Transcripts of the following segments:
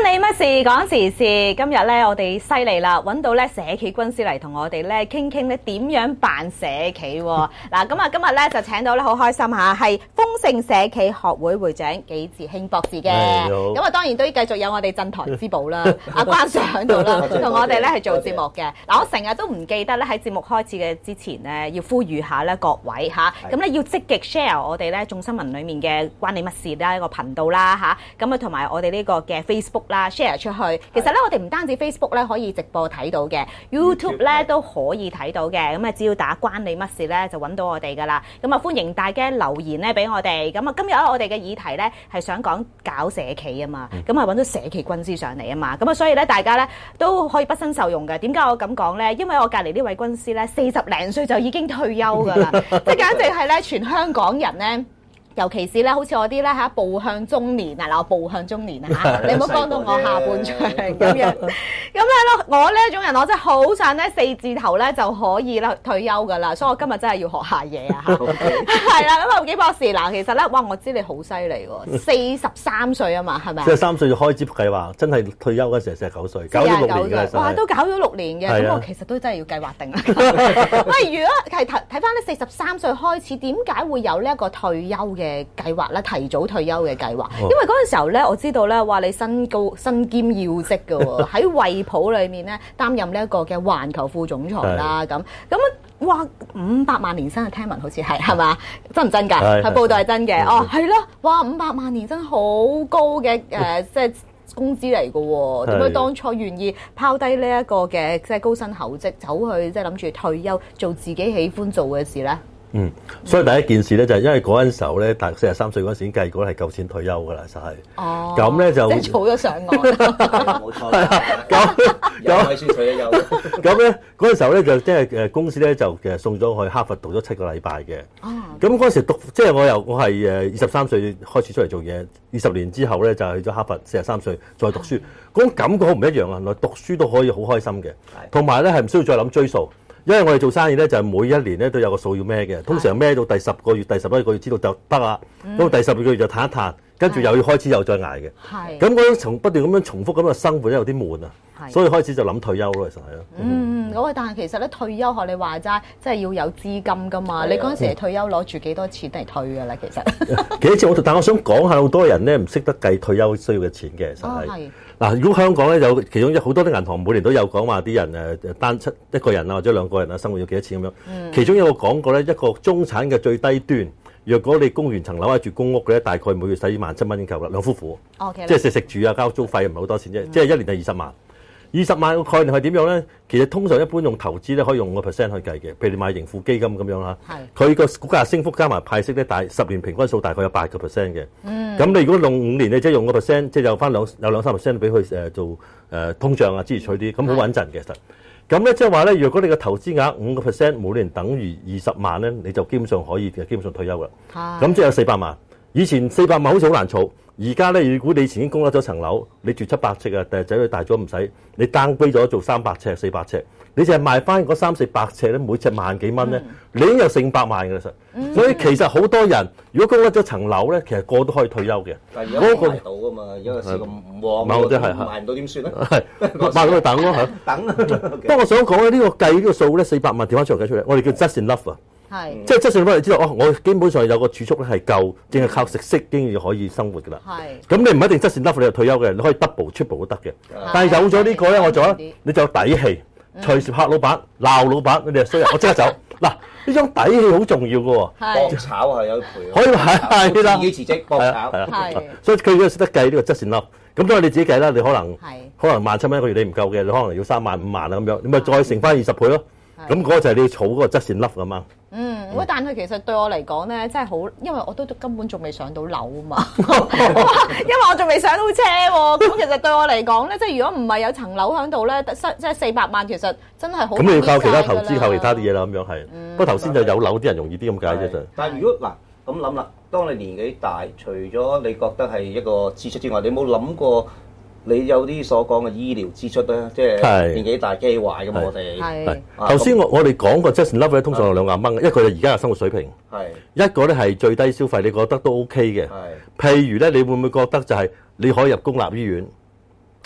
你乜事講時事，今日咧我哋犀利啦，揾到咧社企軍師嚟同我哋咧傾傾咧點樣辦社企喎。嗱，咁啊今日咧就請到咧好開心嚇，係豐盛社企學會會長紀治興博士嘅。咁啊當然都繼續有我哋鎮台之寶啦，阿關 Sir 喺度啦，同我哋咧係做節目嘅。嗱，我成日都唔記得咧喺節目開始嘅之前咧，要呼籲下咧各位嚇，咁咧要積極 share 我哋咧眾新聞裡面嘅關你乜事啦一個頻道啦嚇，咁啊同埋我哋呢個嘅 Facebook 啦 share 出去。其實咧我哋唔單止 Facebook 咧可以直播睇到嘅 ，YouTube 咧都可以睇到嘅。咁啊只要打關你乜事咧就揾到我哋噶啦。咁啊歡迎大家留言咧俾我哋。咁啊今日我哋嘅議題咧係想講搞社企啊嘛。咁啊揾到社企軍師上嚟啊嘛。咁啊所以咧大家咧都可以不生受用嘅。點解我咁講咧？因為我隔離呢位軍師咧40零歲就已經退休噶啦，即係簡直係咧全香港人咧。尤其是咧，好似我啲咧嚇步向中年啊！嗱，我步向中年啊嚇，你唔好講到我下半場咁樣。咁咧咯，我呢一種人，我真係好想咧4字頭咧就可以啦退休噶啦，所以我今日真係要學下嘢啊嚇。係啦，咁啊紀博士嗱，其實咧，哇，我知你好犀利喎，43歲啊嘛，係咪 ？43歲就開始計劃，真係退休嗰時係49歲，搞咗6年嘅。 哇，都搞咗6年嘅，咁我其實都真係要計劃定啦。喂，如果係睇翻咧43歲開始，點解會有呢一個退休嘅計劃咧，提早退休嘅計劃，因為嗰陣時候咧，我知道咧，話你身兼要職嘅喎，喺惠普裏面咧擔任呢一個嘅環球副總裁啦，咁哇500萬年薪啊，聽聞好似係嘛？真唔真㗎？係報道係真嘅，哦係咯，哇500萬年薪好高嘅即係工資嚟嘅喎，點解當初願意拋低呢一個嘅即係高薪厚職，走去即係諗住退休做自己喜歡做嘅事咧？ 所以第一件事咧就係因為嗰陣時候咧，大概43歲嗰陣時已經計過係夠錢退休㗎啦，實係。哦。咁咧就即係儲咗上岸。 冇錯。咁先退咗休。 咁咧嗰陣時候咧就即係公司咧就送咗去哈佛讀咗7個禮拜嘅。哦。咁嗰陣時讀即係我係23歲開始出嚟做嘢，20年之後咧就去咗哈佛43歲再讀書，嗰種感覺好唔一樣啊！原來讀書都可以好開心嘅，同埋咧係唔需要再諗追數。因為我哋做生意咧，就係每一年咧都有個數要孭嘅，通常孭到第10個月、第11個月知道就得啦，到第12個月就嘆一嘆，跟住又要開始又再捱嘅。係。咁嗰種不斷咁樣重複咁嘅生活咧有啲悶啊，所以開始就諗退休咯，其實係咯。 但係其實咧退休學你話齋，即係要有資金㗎嘛。你嗰陣時退休攞住幾多錢嚟退㗎啦？其實幾多錢？但我想講下，好多人咧唔識得計退休需要嘅錢嘅，其實係。嗱，如果香港咧有其中好多啲銀行每年都有講話啲人單出一個人啊或者2個人啊生活要幾多錢咁樣。其中有個講過咧，一個中產嘅最低端，若果你供完層樓住公屋嘅咧，大概每月使17,000蚊已經夠啦，兩夫婦。即係食住啊，交租費唔係好多錢啫，即係1年就20萬。20萬個概念係點樣咧？其實通常一般用投資咧，可以用5%去計嘅。譬如你買盈富基金咁樣啦，佢個股價升幅加埋派息咧，10年平均數大概有8%嘅。咁你如果用5年咧，即係用個%，即係有翻2-3%俾佢做通脹啊，支持佢啲，咁好穩陣嘅其實。咁咧即係話咧，如果你嘅投資額5%每年等於20萬咧，你就基本上可以基本上退休啦。咁即係有400萬。以前400萬好似好難儲。而家咧，如果你以前已經供得咗層樓，你住700尺啊，仔女大咗唔使，你 downgrade 咗做300尺、400尺，你淨係賣翻嗰300-400尺咧，每尺萬幾蚊咧，你已經有400萬嘅啦實。所以其實好多人如果供得咗層樓咧，其實個都可以退休嘅。 但係而家賣到㗎嘛，因為市咁唔旺，賣唔到點算咧？ 賣到去等咯嚇。等。不過我想講咧，呢個計呢個數咧400萬調翻出嚟計出嚟，我哋叫 just enough 啊。係，即係質素翻嚟知道哦，我基本上有個儲蓄咧係夠，淨係靠食息經已可以生活㗎啦。係，咁你唔一定質素 enough 你就退休嘅，你可以 double、triple 都得嘅。但係有咗呢個咧，我做咧，你就有底氣，隨時拍老闆、鬧老闆，你哋衰人，我即刻走。嗱，呢種底氣好重要㗎喎。 搏炒係有賠。 可以係啦， 自己辭職搏炒。 係，所以佢都識得計呢個質素 enough。咁當然你自己計啦，你可能17,000蚊一個月你唔夠嘅，你可能要3萬、5萬啊咁樣，你咪再乘翻20倍咯。咁嗰個就係你要儲嗰個質素 enough㗎嘛。 喂，但係其實對我嚟講咧，真係好，因為我都根本仲未上到樓啊嘛，因為我仲未上到車喎。咁其實對我嚟講咧，即係如果唔係有層樓喺度咧，即係400萬，其實真係好。咁你要靠其他投資，靠其他啲嘢啦，咁樣係。不過頭先就有樓啲人容易啲咁解啫，就。 但係如果嗱咁諗啦，當你年紀大，除咗你覺得係一個支出之外，你冇諗過？你有啲所講嘅醫療支出咧，即係年紀大機壞咁，我哋係頭先我哋講過 just enough 咧，通常有200蚊，一個就而家嘅生活水平，一個咧係最低消費，你覺得都 OK 嘅。譬如咧，你會唔會覺得就係你可以入公立醫院，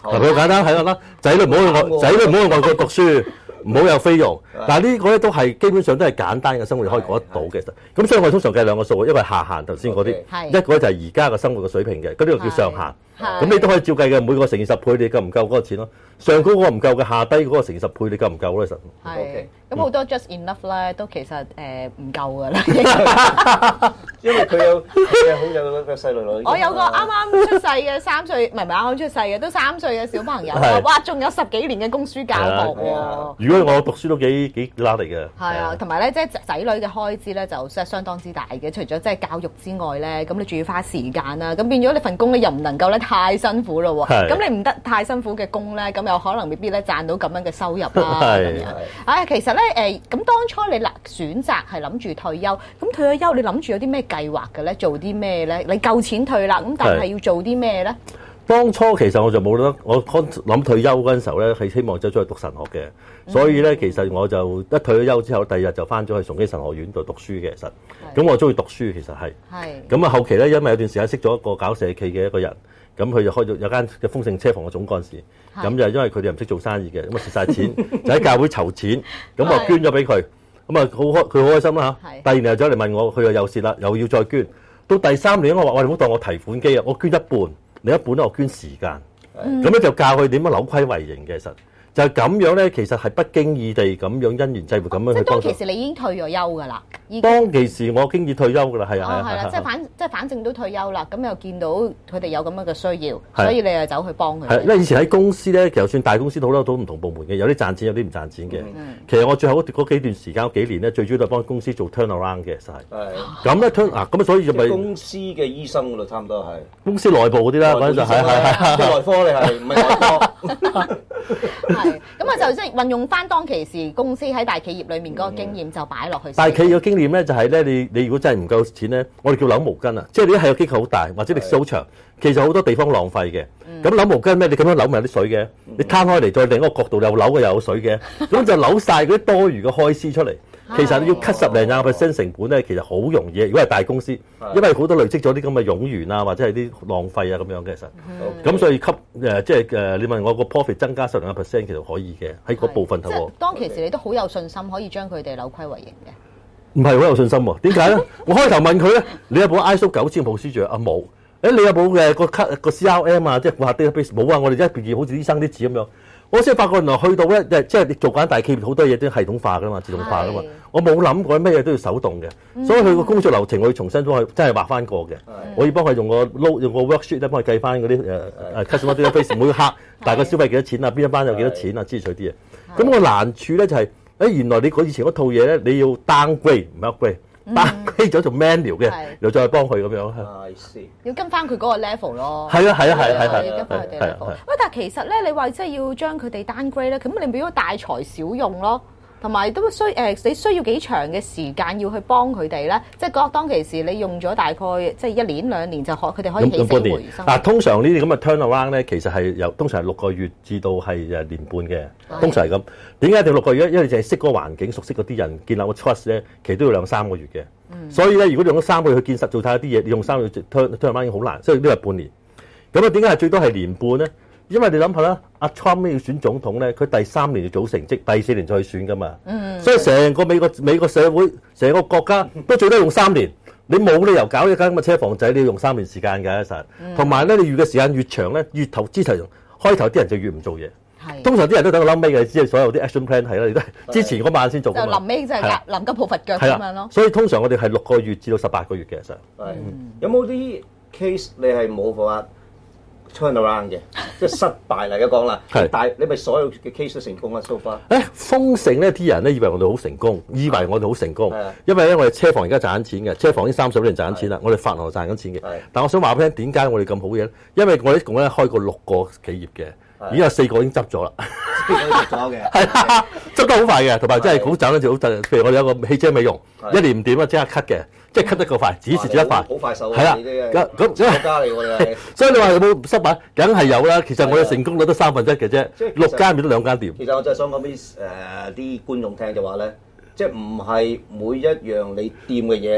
嗱，佢好簡單，係啦，仔女唔好去外國讀書。唔好有菲傭，但係呢個咧都係基本上都係簡單嘅生活你可以過得到嘅。咁所以我哋通常計兩個數，一個係下限頭先嗰啲，一個就係而家嘅生活嘅水平嘅，咁呢個叫上限。咁你都可以照計嘅，每個乘以10倍，你夠唔夠嗰個錢咯？上高嗰個唔夠嘅，下低嗰個乘以10倍，你夠唔夠咧？實係。咁好多 just enough 咧，都其實唔夠㗎啦。 因為佢有好有個細路女。 我有個啱啱出世嘅3歲，唔係啱啱出世嘅，都3歲嘅小朋友。哇！仲有10幾年嘅供書教學喎。 如果我讀書都幾拉嚟嘅。 係啊，同埋咧，即係仔女嘅開支咧，就相當之大嘅。除咗即係教育之外咧，咁你仲要花時間啦。咁變咗你份工咧，又唔能夠咧太辛苦咯喎。咁你唔得太辛苦嘅工咧，咁有可能未必咧賺到咁樣嘅收入啦。咁樣。其實咧咁當初你選擇係諗住退休，咁退咗休你諗住有啲咩計劃嘅咧？做啲咩咧？你夠錢退啦，咁但係要做啲咩咧？ 當初其實我就冇得，我諗退休嗰陣時候咧，係希望走咗去讀神學嘅，所以咧其實我就一退咗休之後，第二日就翻咗去崇基神學院度讀書嘅。其實，咁我中意讀書其實係。咁啊後期咧，因為有段時間識咗一個搞社企嘅一個人，咁佢就開咗有間嘅豐盛車房嘅總幹事，咁就因為佢哋唔識做生意嘅，咁啊蝕晒錢，就喺教會籌錢，咁我捐咗俾佢，咁啊佢好開心啦嚇。第二年又走嚟問我，佢又蝕啦，又要再捐。到第3年我話：你唔好當我提款機啊，我捐一半。另一半咧，我捐時間，咁咧就教佢點樣扭虧為盈嘅。其實就係咁樣咧，其實係不經意地咁樣因緣際會咁樣去幫助。 即係當其時你已經退咗休㗎啦。 當其時我經已退休㗎啦，係啊係啦，即係反正都退休啦，咁又見到佢哋有咁樣嘅需要，所以你又走去幫佢。 係因為以前喺公司咧，就算大公司好多都唔同部門嘅，有啲賺錢，有啲唔賺錢嘅。其實我最後嗰幾段時間幾年咧，最主要都係幫公司做 turnaround 嘅，實係。咁咧咁所以就咪公司嘅醫生㗎啦，差唔多係。 公司內部嗰啲啦，反正就係即係內科你係唔係內科？ 係咁啊，就即係運用翻當其時公司喺大企業裏面嗰個經驗，就擺落去。 大企業嘅經驗咧，就係咧，你如果真係唔夠錢咧，我哋叫扭毛巾啊，即係你係個機構好大或者歷史好長，其實好多地方浪費嘅。咁扭毛巾咩？你咁樣扭咪有啲水嘅，你攤開嚟再另一個角度又扭嘅又有水嘅，咁就扭晒嗰啲多餘嘅開支出嚟。其實你要 cut 10零%成本咧，其實好容易。如果係大公司，因為好多累積咗啲咁嘅冗員啊，或者係啲浪費啊咁樣嘅，其實。咁所以即係你問我個 profit 增加10零%，其實可以嘅，喺嗰部分頭。 當其時你都好有信心可以將佢哋扭虧為盈嘅。 唔係好有信心喎？點解咧？我開頭問佢咧，你有冇 ISO 9000 procedure啊？冇。你有冇個 CRM 啊？即係顧客 database 冇啊？我哋一頁頁好似醫生啲紙咁樣。我先發覺原來去到咧，即係你做緊大企業好多嘢都系統化噶嘛，自動化噶嘛。我冇諗過咩嘢都要手動嘅，所以佢個工作流程我要重新幫佢真係畫翻過嘅。我要幫佢用個 worksheet 咧，幫佢計翻嗰啲customer database 每個客大概消費幾多錢啊？邊一班有幾多錢啊？之類啲嘢。咁個難處咧就係原來你以前嗰套嘢咧，你要 downgrade 唔係 upgrade。downgrade 咗做 manual 嘅，又再幫佢咁樣。 要跟翻佢嗰個 level 咯。 係啊， 要跟翻佢哋 level。喂，但係其實咧，你話即係要將佢哋 downgrade 咧，咁你變咗大材小用咯。同埋都你需要幾長嘅時間要去幫佢哋咧？即係當其時你用咗大概即係1年2年就佢哋可以起死回生。 嗱，通常呢啲咁嘅 turnaround 咧，其實係通常係6個月至到係年半嘅，通常係咁。點解一定6個月？因為你淨係識嗰個環境、熟悉嗰啲人，建立個 trust 咧，其實都要2-3個月嘅。所以咧，如果你用咗3個月去建實做睇啲嘢，你用3個月 turnaround 已經好難，所以呢個係半年。咁啊，點解係最多係年半咧？因為你諗下啦，阿 Trump 要選總統咧，佢第3年要組成績，第4年再去選噶嘛。所以成個美國社會、成個國家都最多用3年。你冇理由搞一間咁嘅車房仔，你要用3年時間㗎，實。同埋咧，你預嘅時間越長咧，越投資開頭啲人就越唔做嘢。通常啲人都等到臨尾嘅，只係所有啲 action plan 係啦，你都係之前嗰晚先做。就臨尾就係臨急抱佛腳咁樣咯。 所以通常我哋係6個月至到18個月嘅，其實。 有冇啲 case 你係冇辦法 turn around 嘅，即係失敗嚟講啦。但係你咪所有嘅 case 都成功啦 so far。 豐盛咧，啲人咧以為我哋好成功，因為我哋咧我哋車房而家賺緊錢嘅，車房已經30年賺緊錢啦，我哋發行賺緊錢嘅。但我想話俾你聽，點解我哋咁好嘢咧？因為我哋一共咧開過6個企業嘅。已經有4個已經執咗啦，係執得好快嘅，同埋真係好賺得就好賺。譬如我哋有個汽車美容，1年唔掂啊，即刻 cut 嘅，即係 cut 得個快，指示得快， 好快手係啦。咁國家嚟喎，所以你話有冇失敗？梗係有啦。其實我嘅成功率都1/3嘅啫，6間變咗2間店。 其實我真係想講俾啲觀眾聽就話咧，即係唔係每一樣你掂嘅嘢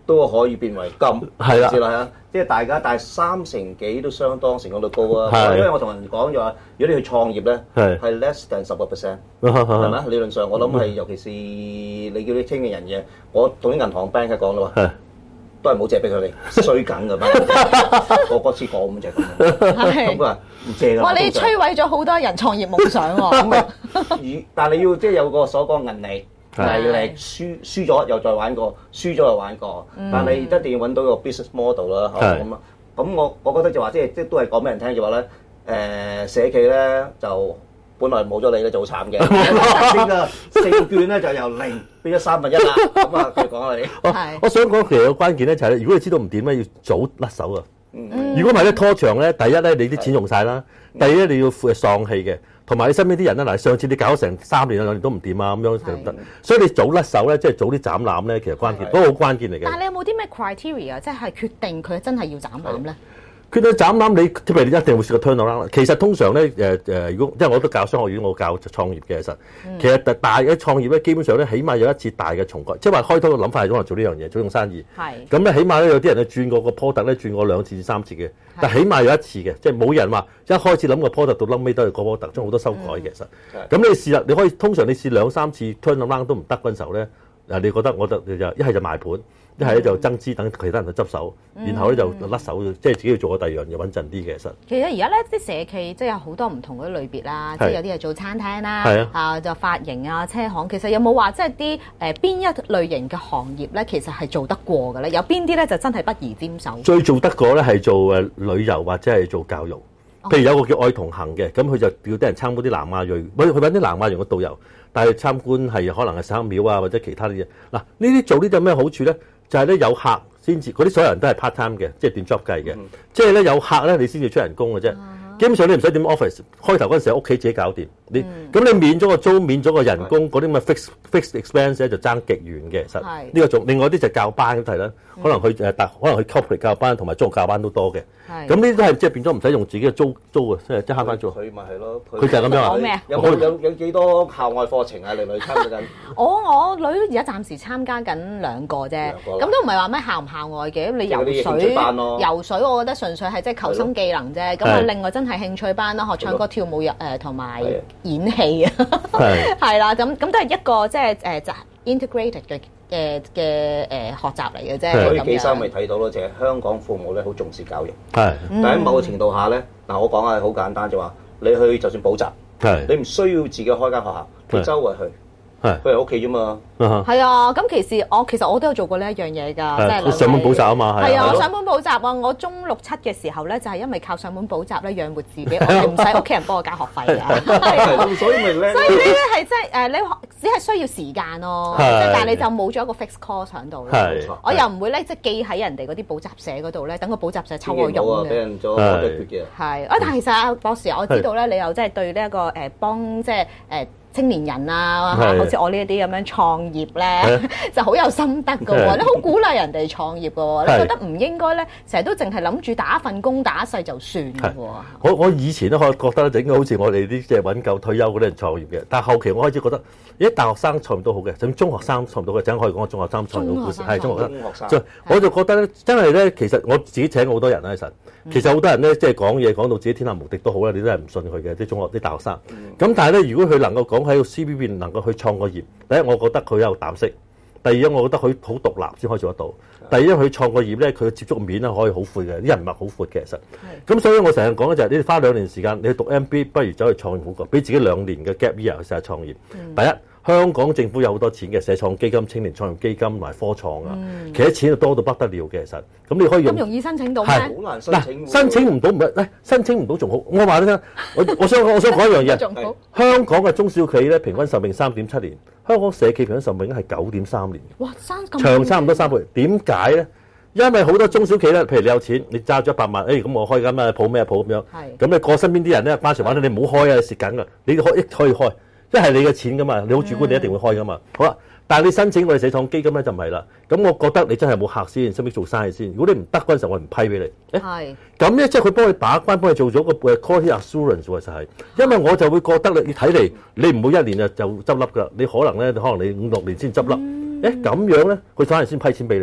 都可以變為金， 係啦， 係啊，即係大家，但係30%幾都相當成功率高啊。 係因為我同人講就話，如果你去創業咧，係 less than 10%，係咪啊？理論上我諗係，尤其是你叫啲青年人嘅，我同啲銀行 bank 講啦喎，都係冇借俾佢哋，衰緊㗎嘛。我嗰次講咁就咁，咁佢話唔借㗎。 哇！你摧毀咗好多人創業夢想喎。 但係你要即係有個所講韌力。毅力，輸咗又再玩過，輸咗又玩過，但係一定要揾到個 business model 啦，咁啊，咁我覺得就話即係都係講俾人聽就話咧，社企咧就本來冇咗你咧就好慘嘅，升啊勝券咧就由0變咗1/3啦，咁啊繼續講下你。 我想講其實個關鍵咧就係如果你知道唔掂咧，要早甩手啊。如果唔係咧拖長咧，第一咧你啲錢用晒啦，第二咧你要喪氣嘅。同埋你身邊啲人咧，嗱上次你搞咗成3年2年都唔掂啊，咁樣就唔得。所以你早甩手咧，即係早啲斬纜咧，其實關鍵都好關鍵嚟嘅。 但係你有冇啲咩 criteria，即係決定佢真係要斬纜咧？ 決定斬纜，你譬如你一定會試過 turnaround 啦。其實通常咧如果因為我都教商學院，我教創業嘅其實大嘅創業咧，基本上咧起碼有一次大嘅重改，即係話開頭嘅諗法係可能做呢樣嘢，做種生意。咁咧起碼咧有啲人去轉過個 product 咧，轉過2次至3次嘅，但起碼有一次嘅，即係冇人話一開始諗個 product 到後尾都係個 product，將好多修改嘅。其實咁你試啦，你可以通常你試2、3次 turnaround 都唔得嗰陣時候咧，你覺得我覺得就一係就賣盤。一係咧就增資，等其他人去執手，然後咧就甩手，即係自己要做個第二樣嘢穩陣啲嘅。其實而家咧啲社企即係有好多唔同嗰啲類別啦，即係有啲係做餐廳啦，就髮型啊、車行。其實有冇話即係啲邊一類型嘅行業咧，其實係做得過嘅咧？有邊啲咧就真係不宜沾手？ 最做得過咧係做旅遊或者係做教育。譬如有個叫愛同行嘅，咁佢就叫啲人參觀啲南亞裔，佢揾啲南亞裔嘅導遊，帶佢參觀係可能係省廟啊或者其他啲嘢。嗱，呢啲做呢啲有咩好處咧？就係咧有客先至，嗰啲所有人都係 part time 嘅，即係斷 job 計嘅。即係咧有客咧，你先至出人工嘅啫。基本上你唔使點 office， 開頭嗰陣時喺屋企自己搞掂。咁你免咗個租，免咗個人工，嗰啲咁嘅 fixed expense 咧就爭極遠嘅。其實呢個仲另外啲就教班咁係啦，可能去可能去 corporate 教班同埋中學教班都多嘅。咁呢啲都係即係變咗唔使用自己嘅租嘅，即係慳翻租。 佢咪係咯， 佢就係咁樣啊。 講咩啊？ 有幾多校外課程啊？你女參加緊？ 我女而家暫時參加緊2個啫，咁都唔係話咩校唔校外嘅。你游水，游水我覺得純粹係即係求生技能啫。咁啊，另外真係興趣班啦，學唱歌跳舞同埋演戲啊，係啦，咁都係一個即係就 integrated 嘅學習嚟嘅啫。 所以紀生咪睇到咯，就係香港父母咧好重視教育，但喺某個程度下咧，嗱我講係好簡單，就話你去就算補習，你唔需要自己開間學校，你周圍去。佢係屋企啫嘛， 係啊，咁其實我都有做過呢一樣嘢㗎，即係上門補習啊嘛， 係啊，上門補習啊！我中6、7嘅時候咧，就係因為靠上門補習咧養活自己，我哋唔使屋企人幫我交學費㗎， 所以咪叻。 所以呢啲係即係你只係需要時間咯，但係你就冇咗一個 fixed cost 喺度咯。我又唔會咧即係記喺人哋嗰啲補習社嗰度咧，等個補習社抽我用嘅。 俾人做嘅。 係但係其實博士，我知道咧，你又即係對呢一個幫即係青年人啊，好似我呢一啲咁樣創業咧，就好有心得㗎喎。你好鼓勵人哋創業㗎喎，你覺得唔應該咧，成日都淨係諗住打一份工打一世就算㗎喎。 我以前咧，我覺得咧，應該好似我哋啲即係揾夠退休嗰啲人創業嘅，但係後期我開始覺得，咦，大學生創業都好嘅，甚至中學生創業到嘅，陣可以講中學生創業嘅故事，係中學生。我就覺得咧，真係咧，其實我自己請好多人啦，其實好多人咧，即係講嘢講到自己天下無敵都好啦，你都係唔信佢嘅啲中學啲大學生。咁但係咧，如果佢能夠講喺個 CV 邊能夠去創個業，第一我覺得佢有膽識，第二我覺得佢好獨立先可以做得到。第一佢創個業咧，佢嘅接觸面咧可以好闊嘅，啲人脈好闊嘅其實。咁所以我成日講咧就係，你花2年時間，你去讀 MBA 不如走去創業好過，俾自己2年嘅 gap year 去試下創業。第一。香港政府有好多錢嘅社創基金、青年創業基金同埋科創啊，其實錢就多到不得了嘅，其實咁你可以用。咁容易申請到咩？ 好難申請。 申請唔到唔係，申請唔到仲好。我話你聽，我想講一樣嘢。香港嘅中小企咧，平均壽命3.7年，香港社企平均壽命係9.3年。 哇， 長差唔多3倍。點解咧？因為好多中小企咧，譬如你有錢，你揸咗100萬，咁我開緊鋪咩鋪咁樣。咁你過身邊啲人咧，班常話你唔好開啊，蝕緊㗎。你可以開。一係你嘅錢噶嘛，你好主觀，你一定會開噶嘛。好啦，但係你申請我哋社創基金咧就唔係啦。咁我覺得你真係冇客先，識唔識做生意先？如果你唔得嗰陣時候，我唔批俾你。係。咁咧，即係佢幫你把關，幫你做咗個 quality assurance 喎，就係。因為我就會覺得你睇嚟，你唔會1年就執笠㗎。你可能你5、6年先執笠。咁樣咧，佢反而先批錢俾你喎。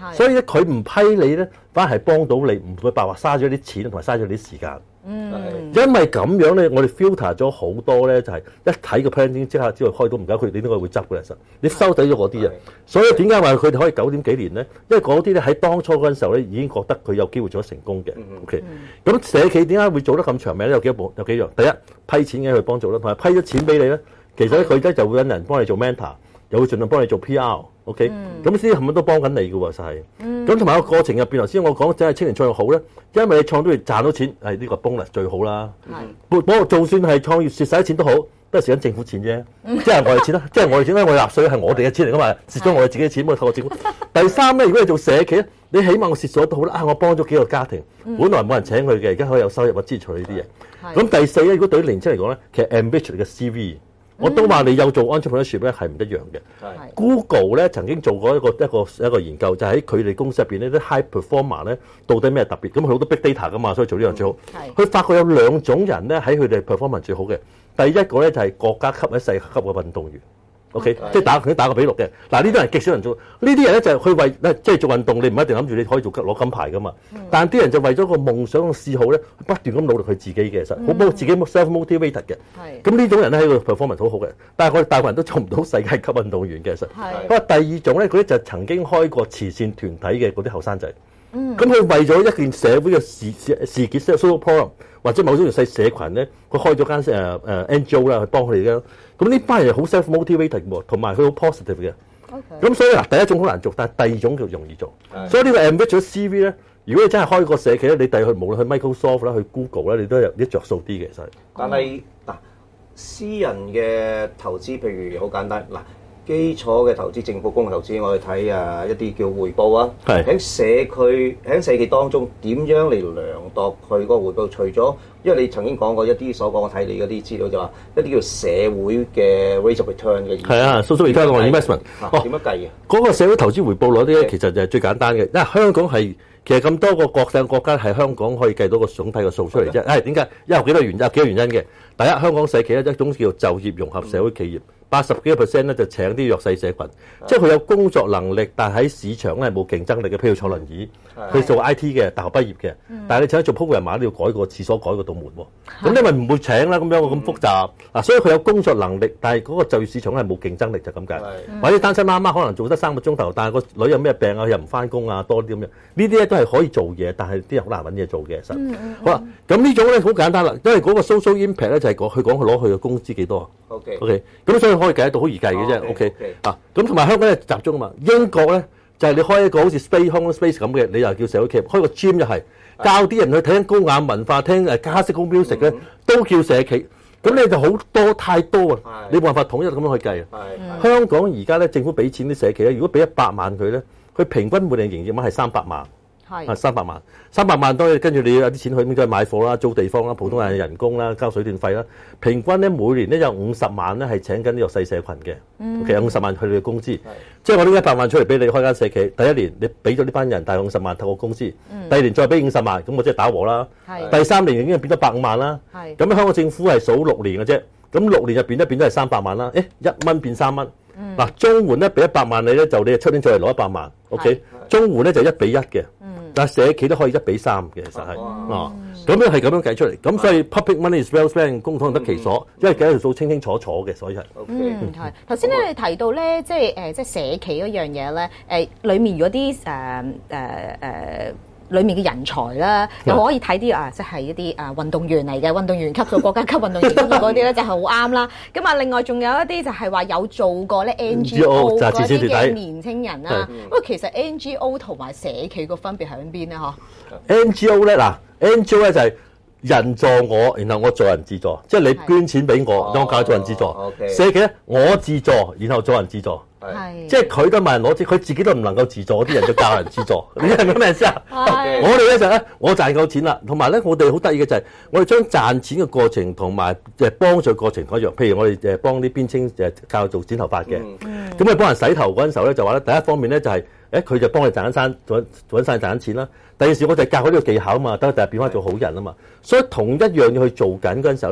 所以咧佢唔批你咧，反而係幫到你，唔會白話嘥咗啲錢同埋嘥咗啲時間。因為咁樣咧，我哋 filter 咗好多咧，就係一睇個 plan 即刻知道開到唔搞佢，你應該會執嘅。其實你收底咗嗰啲啊，所以點解話佢哋可以9點幾年咧？因為嗰啲咧喺當初嗰陣時候咧，已經覺得佢有機會做得成功嘅。OK，咁社企點解會做得咁長命咧？有幾樣。第一，批錢嘅去幫助啦，同埋批咗錢俾你咧，其實咧佢而家就會揾人幫你做 mentor，又會盡量幫你做 PR。OK，咁呢啲係咪都幫緊你嘅喎？實係。咁同埋個過程入邊，頭先我講真係青年創業好咧，因為你創到業賺到錢，係呢個 bonus 最好啦。不過就算係創業蝕曬啲錢都好，都係蝕緊政府錢啫。即係我哋錢啦，即係我哋錢，因為我納稅係我哋嘅錢嚟噶嘛，蝕咗我哋自己嘅錢，冇透過政府。第三咧，如果你做社企咧，你起碼我蝕咗都好啦。我幫咗幾個家庭，本來冇人請佢嘅，而家可以有收入，我支持呢啲嘢。咁第四咧，如果對於年輕嚟講咧，其實 ambitious 嘅 CV。我都話你有做 entrepreneurship 咧係唔一樣嘅。Google 咧曾經做過一個研究，就喺佢哋公司入邊呢啲 high performer 咧到底咩特別？咁佢好多 big data 噶嘛，所以做呢樣最好。佢發覺有2種人咧喺佢哋 performance 最好嘅。第一個咧就係國家級或者世界級嘅運動員。OK， 即係打個比率嘅。嗱，呢啲人極少人做，呢啲人咧就係佢為即係做運動，你唔一定諗住你可以攞金牌噶嘛。但係啲人就為咗個夢想個嗜好咧，不斷咁努力佢自己嘅，其實好幫自己 self motivated 嘅。咁呢種人咧喺個 performance 好好嘅，但係我哋大部分人都做唔到世界級運動員嘅，其實。不過第二種咧，嗰啲就曾經開過慈善團體嘅嗰啲後生仔。咁佢為咗一件社會嘅事件 social problem 或者某種細社群咧，佢開咗間NGO 啦，去幫佢哋嘅。咁呢班人好 self motivated 喎，同埋佢好 positive 嘅。咁所以嗱，第一種好難做，但係第二種就容易做。所以呢個 ambitious CV 咧，如果你真係開個社企咧，你第日去無論去 Microsoft 啦，去 Google 咧，你都有啲着數啲嘅，其實。 但係嗱，私人嘅投資，譬如好簡單嗱。基礎嘅投資，政府公共投資，我哋睇一啲叫回報啊。喺社企當中，點樣嚟量度佢個回報？除咗因為你曾經講過一啲所講，我睇你嗰啲資料就話一啲叫社會嘅 rate of return 嘅。係啊 social return on investment。 點樣計嘅？ 嗰個社會投資回報率啲咧，其實就係最簡單嘅。因為香港係其實咁多個國際國家係香港可以計到個總體個數出嚟啫。點解？有幾個原因嘅。第一，香港社企咧一種叫就業融合社會企業。80幾個% 咧就請啲弱勢社群，即係佢有工作能力，但係喺市場咧冇競爭力嘅，譬如坐輪椅，佢做 IT 嘅，大學畢業嘅，但係你請佢做 programmer都要改個廁所、改個道門喎，咁因為唔會請啦，咁樣咁複雜嗱，所以佢有工作能力，但係嗰個就業市場係冇競爭力就咁解，或者單身媽媽可能做得3個鐘頭，但係個女有咩病啊，又唔翻工啊，多啲咁樣，呢啲咧都係可以做嘢，但係啲人好難揾嘢做嘅，其實好啦，咁呢種咧好簡單啦，因為嗰個 social impact 咧就係佢講佢攞佢嘅工資幾多 OK， 咁所以可以計得到好易計嘅啫 ，OK 啊，咁同埋香港咧集中啊嘛，英國咧就係你開一個好似 Space 咁嘅，你又叫社會企業，開個 gym 又係教啲人去聽高雅文化，聽classical music 咧，都叫社企，咁你就好多太多啊，你冇辦法統一咁樣去計啊。香港而家咧政府俾錢啲社企咧，如果俾100萬佢咧，佢平均每年營業額係300萬。300萬當然跟住你有啲錢去應該買貨啦、租地方啦、普通人人工啦、交水電費啦，平均咧每年咧有50萬咧係請緊呢個細社群嘅，其實50萬佢哋嘅工資，即係我呢100萬出嚟俾你開間社企，第一年你俾咗呢班人大概50萬透過工資，第二年再俾50萬，咁我即係打和啦，第3年已經變咗150萬啦，咁香港政府係數6年嘅啫，咁6年入邊咧變咗係300萬啦，1蚊變3蚊，嗱綜援咧俾100萬你咧就你出年再嚟攞100萬 ，OK， 綜援咧就1比1嘅。但係社企都可以1比3嘅，其實係咁樣係咁樣計出嚟，咁所以 public money is well spent， 公帑得其所，因為計條數清清楚楚嘅，所以係。 係。頭先咧你提到咧，即係社企嗰樣嘢咧，裡面如果啲裏面嘅人才啦，又可以睇啲即係一啲運動員嚟嘅，運動員級數、國家級運動員級數嗰啲咧就係好啱啦。咁啊，另外仲有一啲就係話有做過咧 NGO 嗰啲嘅年青人啦。不過其實 NGO 同埋社企個分別喺邊咧？嗬 ？NGO 咧NGO 咧就係人助我，然後我助人自助，即係你捐錢俾我，我教做人自助。社企咧我自助，然後助人自助。即係佢都問人攞錢，佢自己都唔能夠自助，啲人就教人自助，你明唔明咩意思啊？我哋咧就咧，我賺夠錢啦，同埋咧我哋好得意嘅就係，我哋將賺錢嘅過程同埋幫助過程一樣。譬如我哋幫啲邊青教做剪頭髮嘅，咁你幫人洗頭嗰陣時候咧就話咧，第一方面咧就係佢就幫你賺緊賺緊錢啦。第二時我就教佢呢個技巧啊嘛，等佢第日變翻做好人啊嘛。所以同一樣要去做緊嗰陣時候咧，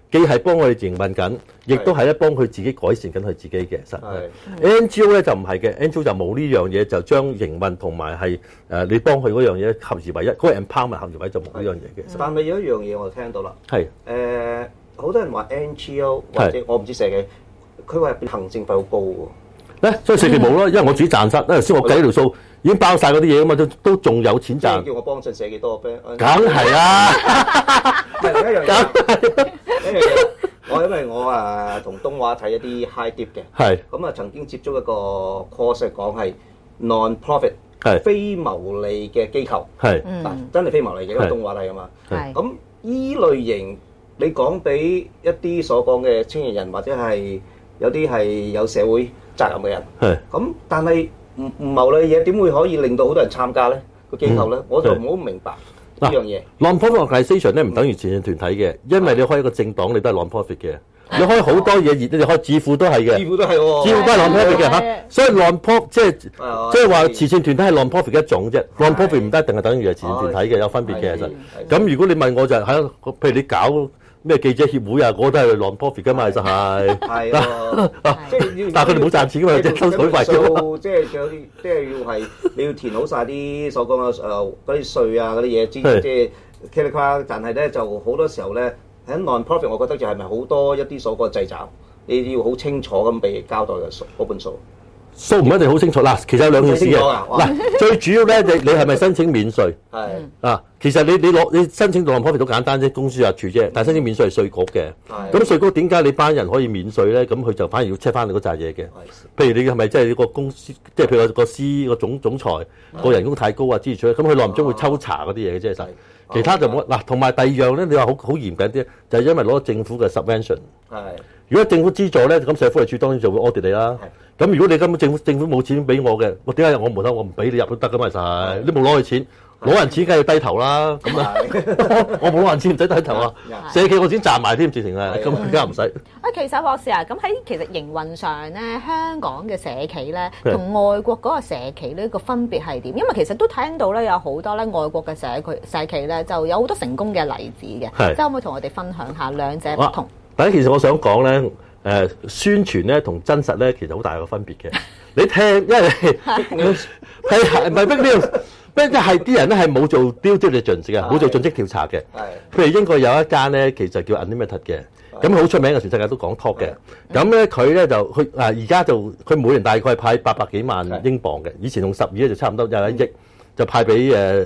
既係幫我哋營運緊，亦都係咧幫佢自己改善緊佢自己嘅。實係 NGO 咧就唔係嘅 ，NGO 就冇呢樣嘢，就將營運同埋係你幫佢嗰樣嘢合而為一，嗰個 empowerment 合而為一就冇呢樣嘢嘅。 但係有一樣嘢我聽到啦， 係好多人話 NGO 或者我唔知社企，佢話行政費好高喎。 所以社企冇咯，因為我自己賺曬，因為先我計條數已經包晒嗰啲嘢啊嘛，都仲有錢賺。 叫我幫襯社企多個 friend， 梗係啦。 係另一樣嘢，因為我同東華睇一啲 high dip 嘅， 係咁啊曾經接觸一個 course 講係 non-profit 係非牟利嘅機構， 係真係非牟利嘅，因為東華係啊嘛。咁依類型你講俾一啲所講嘅青年人或者係有啲係有社會責任嘅人， 係咁但係唔牟利嘅嘢點會可以令到好多人參加咧？個機構咧，我就唔好明白呢樣嘢。 Non-profit organisation 咧唔等於慈善團體嘅，因為你開一個政黨，你都係 non-profit 嘅。你開好多嘢，你開智庫都係嘅， 智庫都係喎， 智庫都係 non-profit 嘅嚇。所以 non-profit 即係話慈善團體係 non-profit 嘅一種啫。non-profit 唔一定係等於係慈善團體嘅，有分別嘅其實。咁如果你問我就係譬如你搞咩記者協會啊，嗰都係 non-profit 㗎嘛，其實係。係即係但係佢哋冇賺錢㗎嘛，即係收水費啫。 即係有啲，即係要係你要填好晒啲所講嘅嗰啲稅啊嗰啲嘢，即係 calculate。但係咧就好多時候咧喺 non-profit， 我覺得就係咪好多一啲所講嘅掣肘，你要好清楚咁俾交代嘅嗰本數。 數唔一定好清楚嗱，其實有兩件事嘅嗱，最主要咧你係咪申請免稅？ 係啊，其實你申請到 non-profit 都簡單啫，公司入處啫，但係申請免稅係稅局嘅。咁稅局點解你班人可以免稅咧？咁佢就反而要 check 翻你嗰扎嘢嘅。譬如你係咪即係個公司，即係譬如個司個總裁個人工太高啊之類，咁佢耐唔中會抽查嗰啲嘢嘅啫，實。其他就冇嗱，同埋第二樣咧，你話好嚴謹啲，就係因為攞政府嘅 subvention。係。如果政府資助咧，咁社會福利署當然就會 audit你啦。咁如果你根本政府冇錢俾我嘅，我點解入我門口我唔俾你入都得噶嘛？其實係你冇攞佢錢，攞人錢梗係要低頭啦。咁啊，我冇攞人錢唔使低頭啊。社企我錢賺埋添，直情係咁更加唔使。 其實博士啊，咁喺其實營運上咧，香港嘅社企咧同外國嗰個社企呢個分別係點？因為其實都聽到咧有好多咧外國嘅社企咧就有好多成功嘅例子嘅，即係可唔可以同我哋分享下兩者不同？ 第一，其實我想講咧。宣傳咧同真實咧其實好大個分別嘅。你聽，因為係唔係 big news？即係啲人咧係冇做 due diligence嘅，冇做盡職調查嘅。譬如英國有一間咧，其實叫 Unlimited 嘅，咁好出名嘅，全世界都講 talk 嘅。咁咧佢咧就佢而家就佢每年大概派800幾萬英鎊嘅，以前用12咧就差唔多有1億，就派俾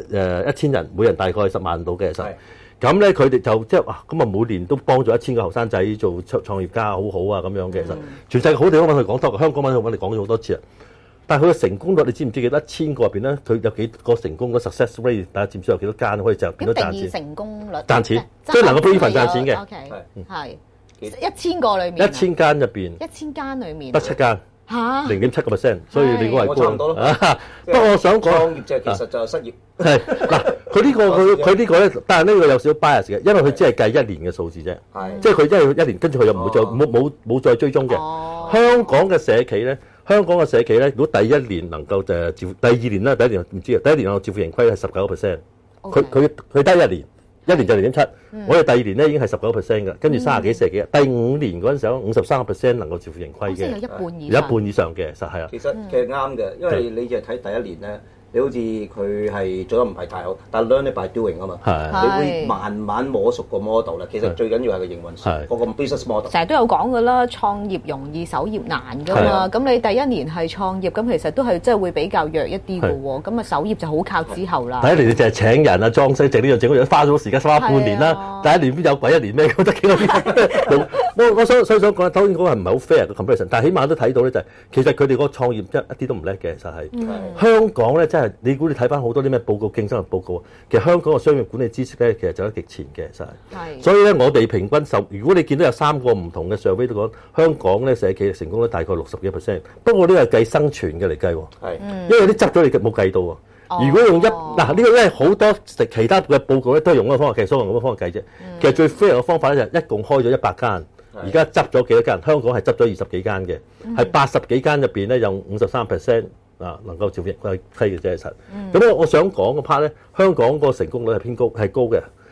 1000人，每人大概10萬到嘅實。咁咧佢哋就即係哇，咁啊每年都幫咗1000個後生仔做創業家，好好啊咁樣嘅。其實全世界好地方揾佢講多，香港揾佢揾你講咗好多次啊。但係佢嘅成功率，你知唔知幾多？1000個入邊咧，佢有幾個成功嘅 success rate？大家知唔知有幾多間可以就變咗賺錢？ 成功率賺錢，即係能夠 break even 賺錢嘅。 係1000個裏面 ，1000間入邊 ，1000間裏面得7間。0.7%，所以你嗰個係差唔多咯。 不過我想講創業就其實就係失業。 係嗱，佢呢個咧，但係呢個有少少 bias 嘅，因為佢只係計1年嘅數字啫。係，即係佢因為1年，跟住佢又唔會再冇再追蹤嘅。香港嘅社企咧，如果第1年能夠就自負，第2年啦，第一年唔知啊，第1年我自負盈虧係19%。佢得1年。1年就0.7，我哋第2年咧已經係19%嘅，跟住30幾40幾，第5年嗰陣時候53%能夠自負盈虧嘅， 有一半以上嘅，實係啊。 其實啱嘅，因為你就睇第1年咧，你好似佢係做得唔係太好，但係 learn it by doing 啊嘛，你會慢慢摸熟個 model 啦。其實最緊要係個營運，個 business model。 成日都有講㗎啦，創業容易守業難㗎嘛。咁你第1年係創業，咁其實都係即係會比較弱一啲㗎喎。咁啊守業就好靠之後啦。第 1年你就係請人啊、裝修、整呢樣整嗰樣，花咗時間花半年啦。第1年邊有鬼1年咩？覺得幾多？我想講，當然嗰個係唔係好 fair 嘅 comparison，但係起碼都睇到咧就係其實佢哋嗰個創業一啲都唔叻嘅，其實係香港咧真係。你估你睇翻好多啲咩報告、競爭力報告啊？其實香港嘅商業管理知識咧，其實走得極前嘅，實係。所以咧，我哋平均如果你見到有3個唔同嘅 survey 都講香港咧社企成功率大概60幾%。不過呢個係計生存嘅嚟計喎，因為啲執咗你冇計到喎。如果用呢個咧好多其他嘅報告咧都係用嗰個方法計，所以用嗰個方法計啫。其實最 fair 嘅方法咧就一共開咗100間，而家執咗幾多間？香港係執咗20幾間嘅，係80幾間入邊咧有53%。能夠照應係嘅啫，實。咁我想講個 part 咧，香港個成功率係偏高，係高嘅。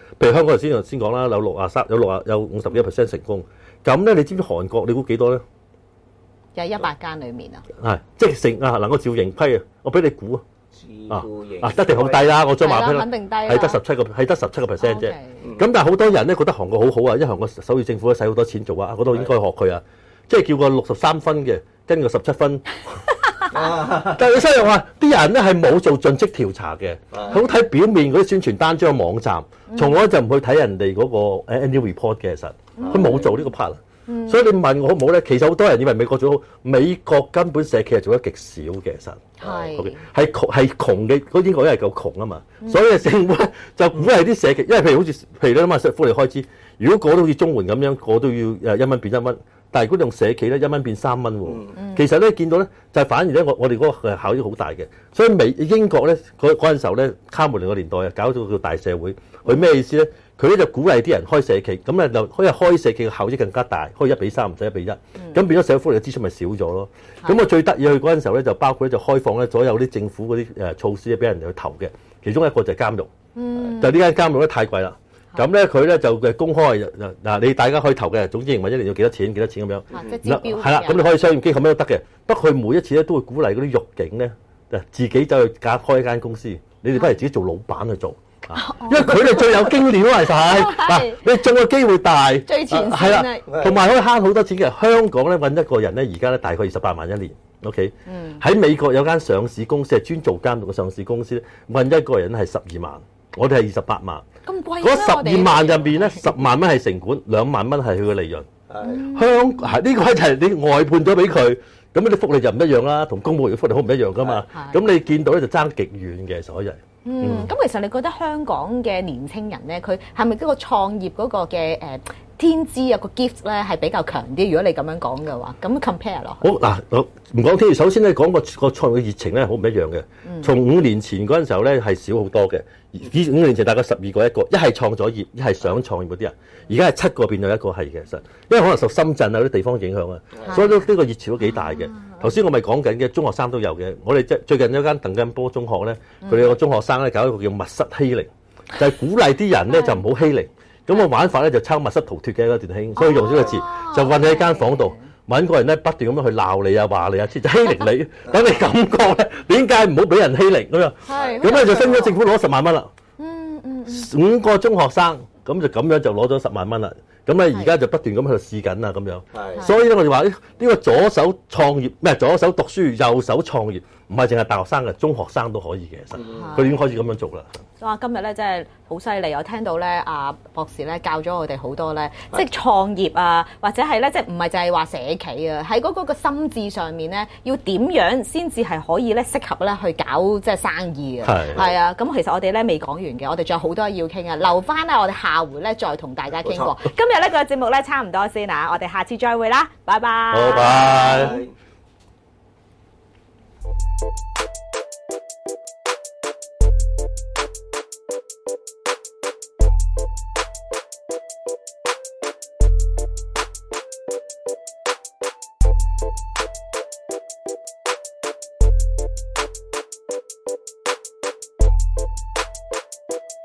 譬如香港頭先講啦，有50%成功。咁咧，你知唔知韓國你估幾多咧？ 有100間裡面啊。 係即係能夠照盈批啊！我俾你估啊！一定好低啦，我將話俾你， 肯定低啦， 係得17%啫。咁但係好多人咧覺得韓國好好啊，因為韓國首爾政府都使好多錢做啊，嗰度應該學佢啊，即係叫個63分嘅跟個17分。但係你收入話啲人咧係冇做盡職調查嘅，好睇表面嗰啲宣傳單張網站，從來就唔去睇人哋嗰個 annual report 嘅，其實佢冇做呢個 part。所以你問我好唔好咧？其實好多人以為美國做好，美國根本社企係做得極少嘅，其實係窮嘅，嗰英國因為夠窮啊嘛，所以政府就鼓勵啲社企，因為譬如你諗下福利開支，如果個都好似綜援咁樣，個都要1蚊變1蚊，但係如果你用社企咧，1蚊變3蚊喎。其實咧見到咧就係反而咧我哋嗰個效益好大嘅，所以英國咧嗰陣時候咧卡梅倫個年代啊，搞到個大社會，佢咩意思咧？佢咧就鼓勵啲人開社企，咁咧就可以開社企嘅效益更加大，可以1:3唔使1:1，咁變咗社會福利嘅支出咪少咗咯。咁我最得意去嗰陣時候咧，就包括咧就開放咧所有啲政府嗰啲措施俾人哋去投嘅，其中一個就係監獄，就呢間監獄咧太貴啦。咁咧佢咧就公開嗱，你大家可以投嘅，總之營運1年要幾多錢咁樣。 即係指標。 係啦，咁你可以商業機構咩都得嘅，不過佢每一次咧都會鼓勵嗰啲獄警咧，自己走去開一間公司，你哋不如自己做老闆去做。因為佢哋最有經驗啊，其實嗱，你中嘅機會大， 最前線係啦，同埋可以慳好多錢嘅。香港咧揾一個人咧，而家咧大概28萬1年 ，OK。喺美國有間上市公司係專做監獄嘅上市公司咧，揾一個人係12萬，我哋係28萬。 咁貴嗰12萬入面咧，10萬蚊係成本，2萬蚊係佢嘅利潤。呢個就係你外判咗俾佢，咁啲福利就唔一樣啦，同公務員福利好唔一樣噶嘛。咁你見到咧就爭極遠嘅，所以。 咁其實你覺得香港嘅年青人咧，佢係咪嗰個創業嗰個嘅天資啊個 gift 咧係比較強啲？如果你咁樣講嘅話，咁 compare 落。好嗱，唔講天，首先咧講個創業嘅熱情咧好唔一樣嘅。從5年前嗰陣時候咧係少好多嘅，5年前大概12個一個，一係創咗業，一係想創業嗰啲人，而家係7個變咗1個係嘅，其實因為可能受深圳啊啲地方影響啊，所以呢個熱潮都幾大嘅。頭先我咪講緊嘅中學生都有嘅，我哋最近有間鄧近波中學咧，佢哋有個中學生咧搞一個叫密室欺凌，就係鼓勵啲人咧就唔好欺凌。咁個玩法咧就抄密室逃脫嘅嗰段興，所以用咗個字就韞喺間房度，揾個人咧不斷咁樣去鬧你啊、話你啊，就欺凌你，等你感覺咧點解唔好俾人欺凌咁樣？咁咧就申請政府攞10萬蚊啦。5個中學生咁就咁樣就攞咗10萬蚊啦。咁咧而家就不斷咁喺度試緊啊咁樣。所以咧我哋話呢個左手創業咩？左手讀書，右手創業，唔係淨係大學生嘅，中學生都可以嘅。其實佢已經開始咁樣做啦。 哇！今日咧真係好犀利，我聽到咧阿博士咧教咗我哋好多咧，即係創業啊，或者係咧即係唔係就係話社企啊，喺嗰個心智上面咧，要點樣先至係可以咧適合咧去搞即係生意啊？係啊，咁其實我哋咧未講完嘅，我哋仲有好多要傾啊，留翻咧我哋下回咧再同大家傾過。今日呢個節目咧差唔多先啦，我哋下次再會啦，拜拜。 好，拜。